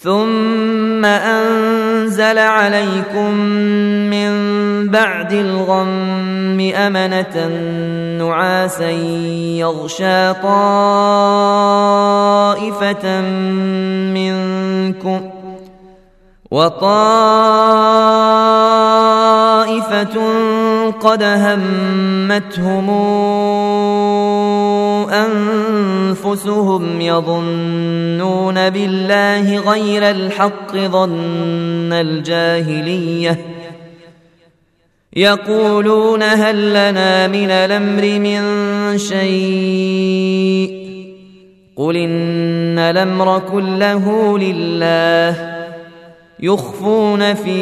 ثم أنزل عليكم من بعد الغم أمنة نعاسا يغشى طائفة منكم وطائفة قد همتهم أنفسهم يظنون بالله غير الحق ظن الجاهلية يقولون هل لنا من الأمر من شيء قل إن الأمر كله لله يخفون في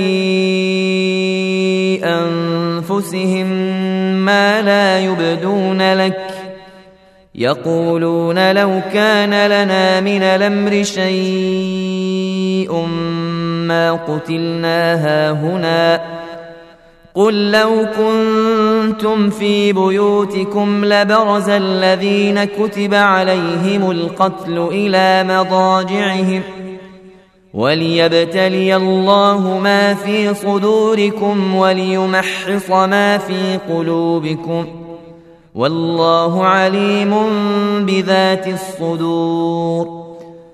أنفسهم ما لا يبدون لك يقولون لو كان لنا من الأمر شيء ما قتلنا هاهنا قل لو كنتم في بيوتكم لبرز الذين كتب عليهم القتل إلى مضاجعهم وليبتلي الله ما في صدوركم وليمحص ما في قلوبكم والله عليم بذات الصدور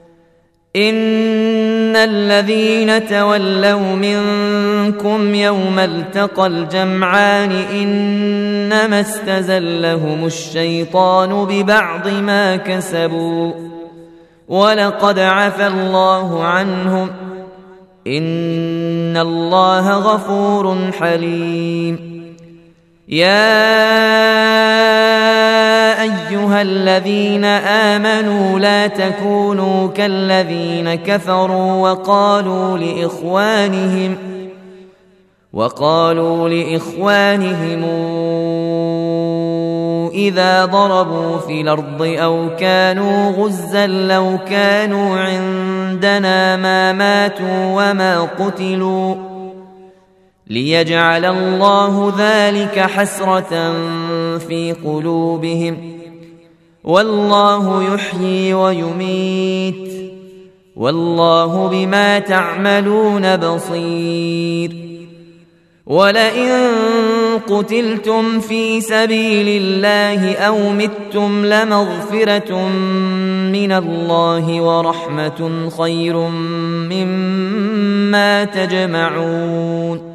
إن الذين تولوا منكم يوم التقى الجمعان إنما استزلهم الشيطان ببعض ما كسبوا ولقد عفى الله عنهم إن الله غفور حليم يا أيها الذين آمنوا لا تكونوا كالذين كفروا وقالوا لإخوانهم إذا ضربوا في الأرض أو كانوا غزا لو كانوا عندنا ما ماتوا وما قتلوا ليجعل الله ذلك حسرة في قلوبهم والله يحيي ويميت والله بما تعملون بصير ولئن قتلتم في سبيل الله أو متم لمغفرة من الله ورحمة خير مما تجمعون